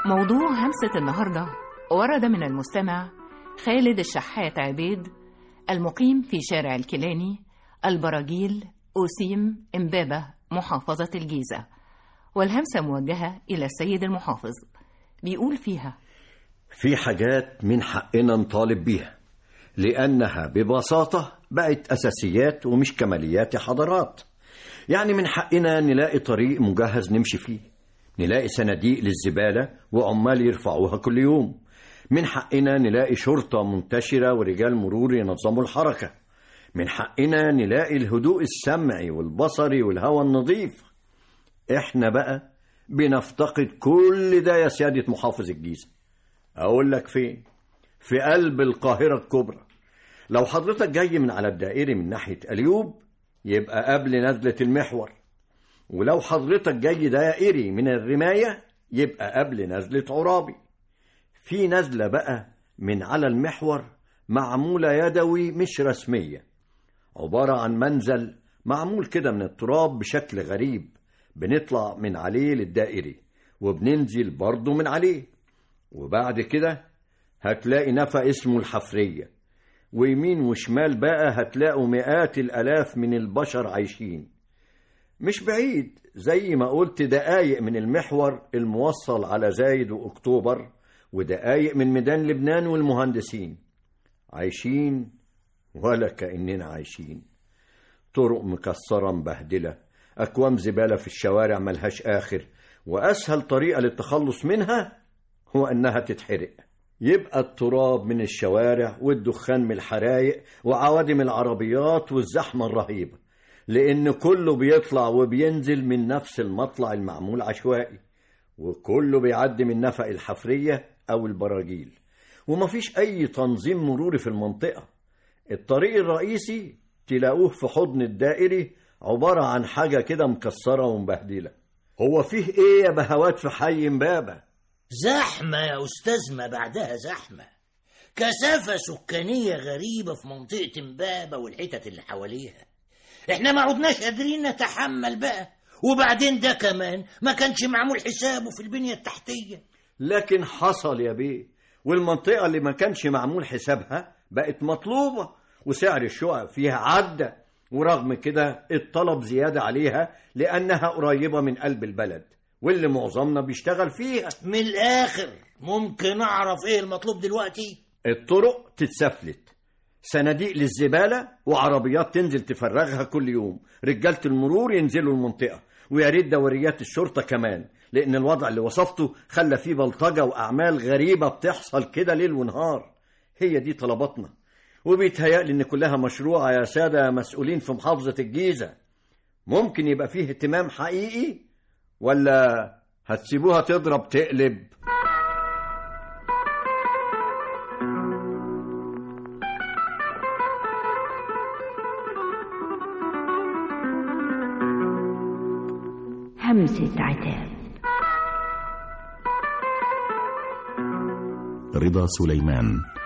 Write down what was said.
موضوع همسة النهاردة ورد من المستمع خالد الشحات عبيد، المقيم في شارع الكيلاني، البراجيل، أوسيم، إمبابة، محافظة الجيزة، والهمسة موجهة إلى السيد المحافظ. بيقول فيها: في حاجات من حقنا نطالب بيها لأنها ببساطة بقت أساسيات ومش كماليات يا حضرات. يعني من حقنا نلاقي طريق مجهز نمشي فيه، نلاقي صناديق للزبالة وعمال يرفعوها كل يوم، من حقنا نلاقي شرطة منتشرة ورجال مرور ينظموا الحركة، من حقنا نلاقي الهدوء السمعي والبصري والهواء النظيف. احنا بقى بنفتقد كل ده يا سيادة محافظ الجيزة. أقول لك فين؟ في قلب القاهرة الكبرى. لو حضرتك جاي من على الدائري من ناحية أليوب يبقى قبل نزلة المحور، ولو حضرتك جاي دائري من الرماية يبقى قبل نزلة عرابي. في نزلة بقى من على المحور معمولة يدوي مش رسمية، عبارة عن منزل معمول كده من التراب بشكل غريب، بنطلع من عليه للدائري وبننزل برضه من عليه، وبعد كده هتلاقي نفق اسمه الحفرية، ويمين وشمال بقى هتلاقوا مئات الآلاف من البشر عايشين. مش بعيد زي ما قلت دقايق من المحور الموصل على زايد وأكتوبر، ودقايق من ميدان لبنان والمهندسين. عايشين ولا كأننا عايشين. طرق مكسرة مبهدلة، أكوام زبالة في الشوارع ملهاش آخر، وأسهل طريقة للتخلص منها هو أنها تتحرق. يبقى التراب من الشوارع والدخان من الحرايق وعوادم العربيات والزحمة الرهيبة، لأن كله بيطلع وبينزل من نفس المطلع المعمول عشوائي، وكله بيعدي من نفق الحفرية أو البراجيل، ومفيش أي تنظيم مروري في المنطقة. الطريق الرئيسي تلاقوه في حضن الدائري عبارة عن حاجة كده مكسرة ومبهدلة. هو فيه إيه يا بهوات في حي إمبابة؟ زحمة يا أستاذ، ما بعدها زحمة، كثافة سكانية غريبة في منطقة إمبابة والحتت اللي حواليها. إحنا ما عدناش قادرين نتحمل بقى، وبعدين ده كمان ما كانش معمول حسابه في البنية التحتية. لكن حصل يا بيه، والمنطقة اللي ما كانش معمول حسابها بقت مطلوبة، وسعر الشقق فيها عدى، ورغم كده الطلب زيادة عليها لأنها قريبة من قلب البلد واللي معظمنا بيشتغل فيها. من الآخر ممكن أعرف إيه المطلوب دلوقتي؟ الطرق تتسفلت، صناديق للزبالة وعربيات تنزل تفرغها كل يوم، رجالة المرور ينزلوا المنطقة، ويا ريت دوريات الشرطة كمان، لأن الوضع اللي وصفته خلى فيه بلطجة وأعمال غريبة بتحصل كده ليل ونهار. هي دي طلباتنا، وبيتهيألي إن كلها مشروعة يا سادة مسؤولين في محافظة الجيزة. ممكن يبقى فيه اهتمام حقيقي ولا هتسيبوها تضرب تقلب؟ همسة عتاب. رضا سليمان.